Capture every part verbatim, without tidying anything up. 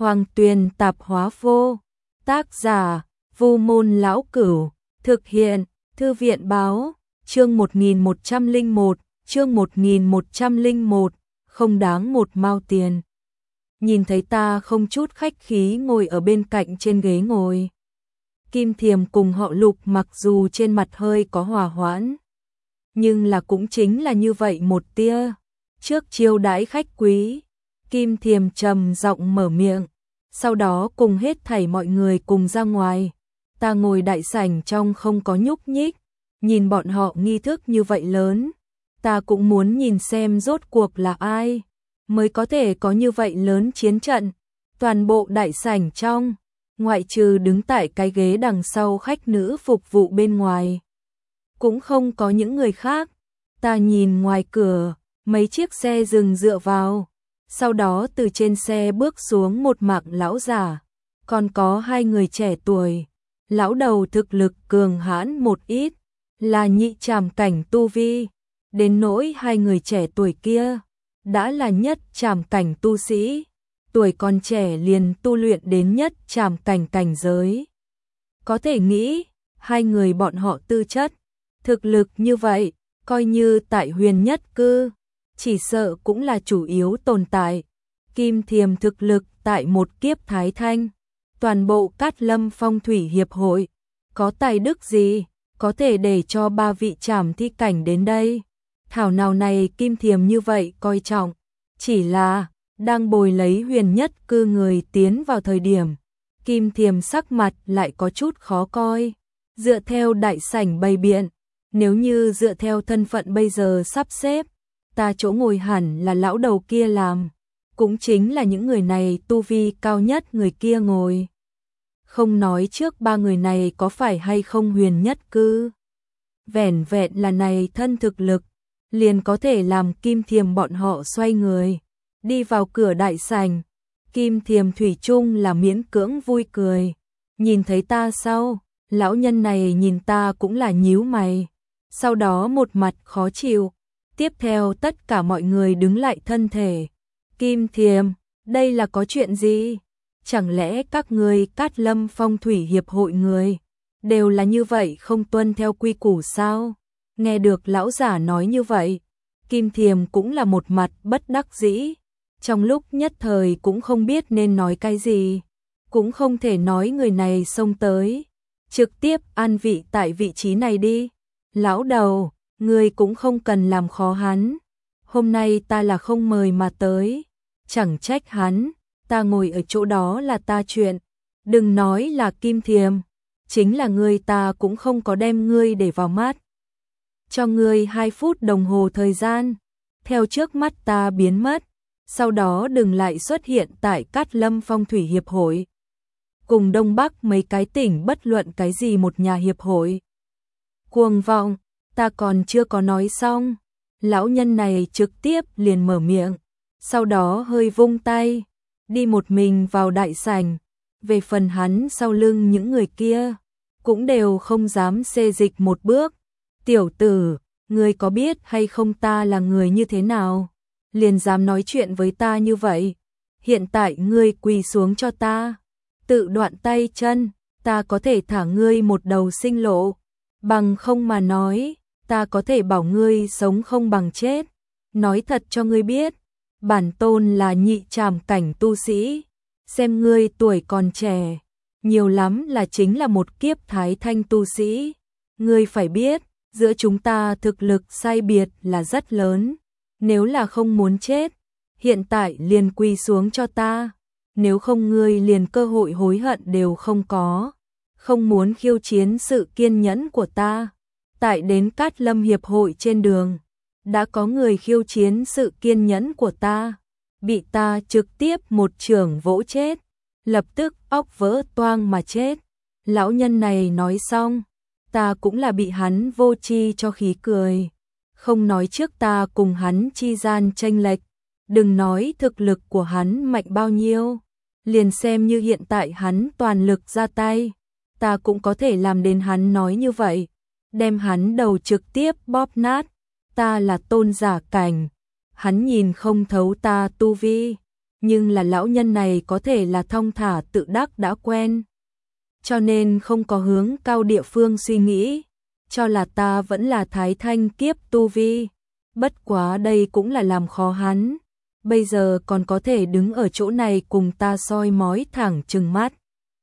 Hoàng Tuyền Tạp Hóa Vô. Tác giả: Vu Môn Lão Cửu. Thực hiện: Thư viện báo. Chương một nghìn một trăm lẻ một, chương một nghìn một trăm lẻ một, không đáng một mao tiền. Nhìn thấy ta không chút khách khí ngồi ở bên cạnh trên ghế ngồi. Kim Thiềm cùng họ Lục mặc dù trên mặt hơi có hòa hoãn, nhưng là cũng chính là như vậy một tia. Trước chiêu đãi khách quý, Kim Thiềm trầm giọng mở miệng, sau đó cùng hết thảy mọi người cùng ra ngoài. Ta ngồi đại sảnh trong không có nhúc nhích, nhìn bọn họ nghi thức như vậy lớn, ta cũng muốn nhìn xem rốt cuộc là ai mới có thể có như vậy lớn chiến trận. Toàn bộ đại sảnh trong, ngoại trừ đứng tại cái ghế đằng sau khách nữ phục vụ bên ngoài, cũng không có những người khác. Ta nhìn ngoài cửa, mấy chiếc xe dừng dựa vào, sau đó từ trên xe bước xuống một mạc lão giả, còn có hai người trẻ tuổi. Lão đầu thực lực cường hãn một ít, là nhị trảm cảnh tu vi, đến nỗi hai người trẻ tuổi kia đã là nhất trảm cảnh tu sĩ, tuổi còn trẻ liền tu luyện đến nhất trảm cảnh cảnh giới. Có thể nghĩ, hai người bọn họ tư chất, thực lực như vậy, coi như tại Huyền Nhất Cư, chỉ sợ cũng là chủ yếu tồn tại. Kim Thiềm thực lực tại một kiếp Thái Thanh, toàn bộ Cát Lâm Phong Thủy Hiệp hội, có tài đức gì, có thể để cho ba vị trảm thi cảnh đến đây. Thảo nào này Kim Thiềm như vậy coi trọng, chỉ là đang bồi lấy Huyền Nhất Cư người tiến vào thời điểm, Kim Thiềm sắc mặt lại có chút khó coi. Dựa theo đại sảnh bày biện, nếu như dựa theo thân phận bây giờ sắp xếp, ta chỗ ngồi hẳn là lão đầu kia làm, cũng chính là những người này tu vi cao nhất người kia ngồi. Không nói trước ba người này có phải hay không Huyền Nhất Cư, vẻn vẹn là này thân thực lực, liền có thể làm Kim Thiềm bọn họ xoay người, đi vào cửa đại sảnh. Kim Thiềm thủy chung là miễn cưỡng vui cười. Nhìn thấy ta sau, lão nhân này nhìn ta cũng là nhíu mày, sau đó một mặt khó chịu. Tiếp theo tất cả mọi người đứng lại thân thể. Kim Thiềm, đây là có chuyện gì? Chẳng lẽ các ngươi Cát Lâm Phong Thủy Hiệp hội người đều là như vậy không tuân theo quy củ sao? Nghe được lão giả nói như vậy, Kim Thiềm cũng là một mặt bất đắc dĩ, trong lúc nhất thời cũng không biết nên nói cái gì, cũng không thể nói người này xông tới, trực tiếp an vị tại vị trí này đi. Lão đầu, ngươi cũng không cần làm khó hắn, hôm nay ta là không mời mà tới, chẳng trách hắn, ta ngồi ở chỗ đó là ta chuyện, đừng nói là Kim Thiềm, chính là ngươi ta cũng không có đem ngươi để vào mắt. Cho ngươi hai phút đồng hồ thời gian, theo trước mắt ta biến mất, sau đó đừng lại xuất hiện tại Cát Lâm Phong Thủy Hiệp hội, cùng Đông Bắc mấy cái tỉnh bất luận cái gì một nhà hiệp hội. Cuồng vọng, ta còn chưa có nói xong, lão nhân này trực tiếp liền mở miệng, sau đó hơi vung tay, đi một mình vào đại sảnh. Về phần hắn sau lưng những người kia, cũng đều không dám xê dịch một bước. Tiểu tử, ngươi có biết hay không ta là người như thế nào, liền dám nói chuyện với ta như vậy? Hiện tại ngươi quỳ xuống cho ta, tự đoạn tay chân, ta có thể thả ngươi một đầu sinh lộ, bằng không mà nói, ta có thể bảo ngươi sống không bằng chết. Nói thật cho ngươi biết, bản tôn là nhị trảm cảnh tu sĩ, xem ngươi tuổi còn trẻ, nhiều lắm là chính là một kiếp Thái Thanh tu sĩ. Ngươi phải biết, giữa chúng ta thực lực sai biệt là rất lớn, nếu là không muốn chết, hiện tại liền quỳ xuống cho ta, nếu không ngươi liền cơ hội hối hận đều không có. Không muốn khiêu chiến sự kiên nhẫn của ta. Tại đến Cát Lâm Hiệp hội trên đường, đã có người khiêu chiến sự kiên nhẫn của ta, bị ta trực tiếp một chưởng vỗ chết, lập tức óc vỡ toang mà chết. Lão nhân này nói xong, ta cũng là bị hắn vô tri cho khí cười. Không nói trước ta cùng hắn chi gian chênh lệch, đừng nói thực lực của hắn mạnh bao nhiêu, liền xem như hiện tại hắn toàn lực ra tay, ta cũng có thể làm đến hắn nói như vậy, đem hắn đầu trực tiếp bóp nát. Ta là tôn giả cảnh, hắn nhìn không thấu ta tu vi, nhưng là lão nhân này có thể là thong thả tự đắc đã quen, cho nên không có hướng cao địa phương suy nghĩ, cho là ta vẫn là thái thanh kiếp tu vi. Bất quá đây cũng là làm khó hắn, bây giờ còn có thể đứng ở chỗ này cùng ta soi mói thẳng trừng mắt.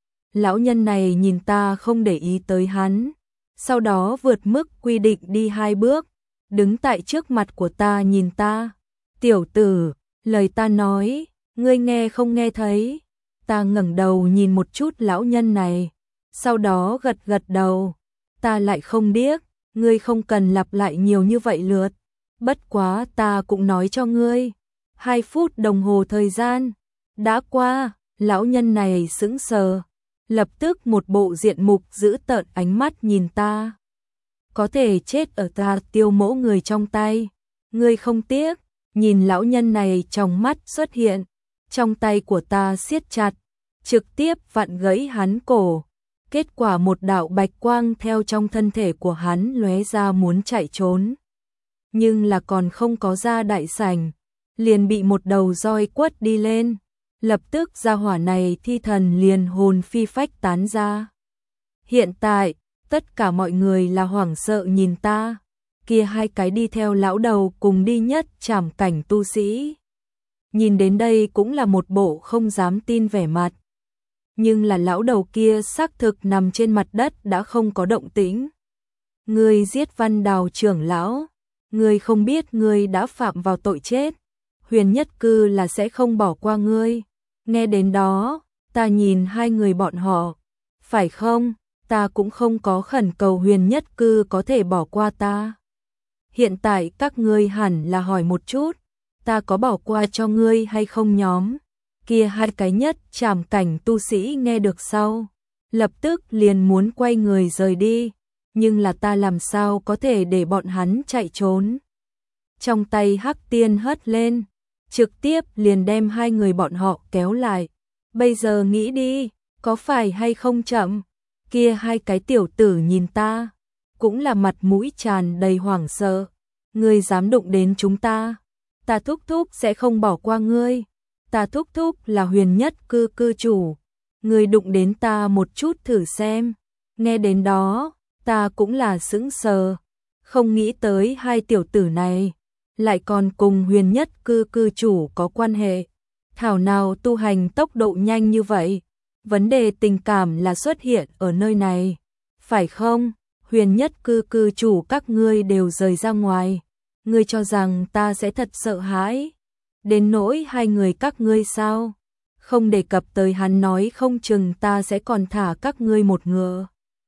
Lão nhân này nhìn ta không để ý tới hắn, sau đó vượt mức quy định đi hai bước, đứng tại trước mặt của ta nhìn ta. Tiểu tử, lời ta nói, ngươi nghe không nghe thấy? Ta ngẩng đầu nhìn một chút lão nhân này, sau đó gật gật đầu. Ta lại không điếc, ngươi không cần lặp lại nhiều như vậy lượt. Bất quá ta cũng nói cho ngươi. Hai phút đồng hồ thời gian đã qua, lão nhân này sững sờ, lập tức một bộ diện mục giữ tợn ánh mắt nhìn ta. Có thể chết ở ta tiêu mẫu người trong tay, ngươi không tiếc. Nhìn lão nhân này trong mắt xuất hiện, trong tay của ta siết chặt, trực tiếp vặn gãy hắn cổ. Kết quả một đạo bạch quang theo trong thân thể của hắn lóe ra muốn chạy trốn. Nhưng là còn không có ra đại sảnh, liền bị một đầu roi quất đi lên. Lập tức gia hỏa này thi thần liền hồn phi phách tán ra. Hiện tại, tất cả mọi người là hoảng sợ nhìn ta. Kia hai cái đi theo lão đầu cùng đi nhất trảm cảnh tu sĩ. Nhìn đến đây cũng là một bộ không dám tin vẻ mặt. Nhưng là lão đầu kia xác thực nằm trên mặt đất đã không có động tĩnh. Ngươi giết Văn Đào trưởng lão, ngươi không biết ngươi đã phạm vào tội chết. Huyền Nhất Cư là sẽ không bỏ qua ngươi. Nghe đến đó, ta nhìn hai người bọn họ. Phải không, ta cũng không có khẩn cầu Huyền Nhất Cư có thể bỏ qua ta. Hiện tại các ngươi hẳn là hỏi một chút, ta có bỏ qua cho ngươi hay không nhóm? Kia hai cái nhất trảm cảnh tu sĩ nghe được sau, lập tức liền muốn quay người rời đi, nhưng là ta làm sao có thể để bọn hắn chạy trốn? Trong tay Hắc Tiên hất lên, trực tiếp liền đem hai người bọn họ kéo lại. Bây giờ nghĩ đi, có phải hay không chậm? Kia hai cái tiểu tử nhìn ta, cũng là mặt mũi tràn đầy hoảng sợ. Ngươi dám đụng đến chúng ta, ta thúc thúc sẽ không bỏ qua ngươi. Ta thúc thúc là Huyền Nhất Cư cư chủ, ngươi đụng đến ta một chút thử xem. Nghe đến đó, ta cũng là sững sờ, không nghĩ tới hai tiểu tử này lại còn cùng Huyền Nhất Cư cư chủ có quan hệ. Thảo nào tu hành tốc độ nhanh như vậy, vấn đề tình cảm là xuất hiện ở nơi này, phải không? Huyền Nhất Cư cư chủ các ngươi đều rời ra ngoài, ngươi cho rằng ta sẽ thật sợ hãi? Đến nỗi hai người các ngươi sao? Không đề cập tới hắn nói không chừng ta sẽ còn thả các ngươi một ngựa.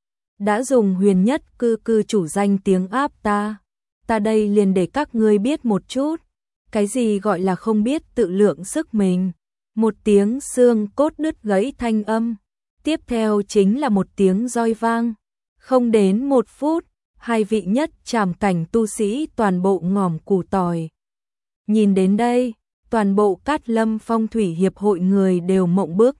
Đã dùng Huyền Nhất Cư cư chủ danh tiếng áp ta, ta đây liền để các ngươi biết một chút, cái gì gọi là không biết tự lượng sức mình. Một tiếng xương cốt đứt gãy thanh âm, tiếp theo chính là một tiếng roi vang. Không đến một phút, hai vị nhất trảm cảnh tu sĩ toàn bộ ngòm củ tỏi. Nhìn đến đây, toàn bộ Cát Lâm Phong Thủy Hiệp hội người đều mộng bức.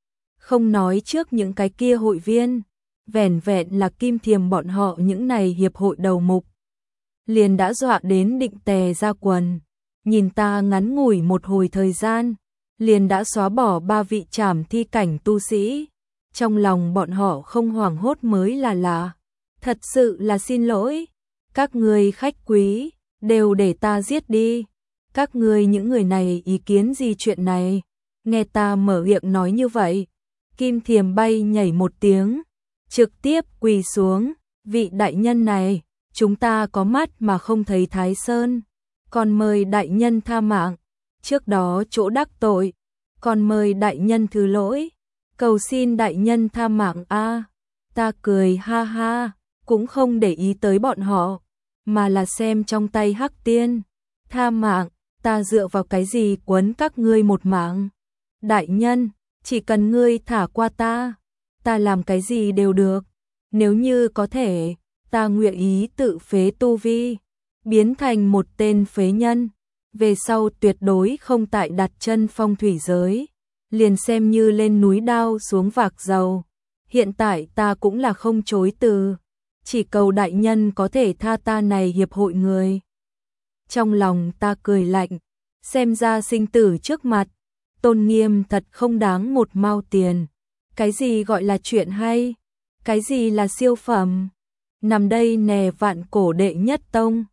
Không nói trước những cái kia hội viên, vẻn vẹn là Kim Thiềm bọn họ những này hiệp hội đầu mục. Liền đã dọa đến định tè ra quần, nhìn ta ngắn ngủi một hồi thời gian, liền đã xóa bỏ ba vị trảm thi cảnh tu sĩ. Trong lòng bọn họ không hoảng hốt mới là lạ. Thật sự là xin lỗi, các ngươi khách quý, đều để ta giết đi. Các ngươi những người này ý kiến gì chuyện này? Nghe ta mở miệng nói như vậy, Kim Thiềm bay nhảy một tiếng, trực tiếp quỳ xuống. Vị đại nhân này, chúng ta có mắt mà không thấy Thái Sơn, còn mời đại nhân tha mạng. Trước đó chỗ đắc tội, còn mời đại nhân thứ lỗi, cầu xin đại nhân tha mạng a. Ta cười ha ha, cũng không để ý tới bọn họ, mà là xem trong tay Hắc Tiên. Tha mạng, ta dựa vào cái gì quấn các ngươi một mạng? Đại nhân, chỉ cần ngươi thả qua ta, ta làm cái gì đều được. Nếu như có thể, ta nguyện ý tự phế tu vi, biến thành một tên phế nhân, về sau tuyệt đối không tại đặt chân phong thủy giới, liền xem như lên núi đao xuống vạc dầu. Hiện tại ta cũng là không chối từ, chỉ cầu đại nhân có thể tha ta này hiệp hội người. Trong lòng ta cười lạnh, xem ra sinh tử trước mặt, tôn nghiêm thật không đáng một mao tiền. Cái gì gọi là chuyện hay? Cái gì là siêu phẩm? Nằm đây nè vạn cổ đệ nhất tông.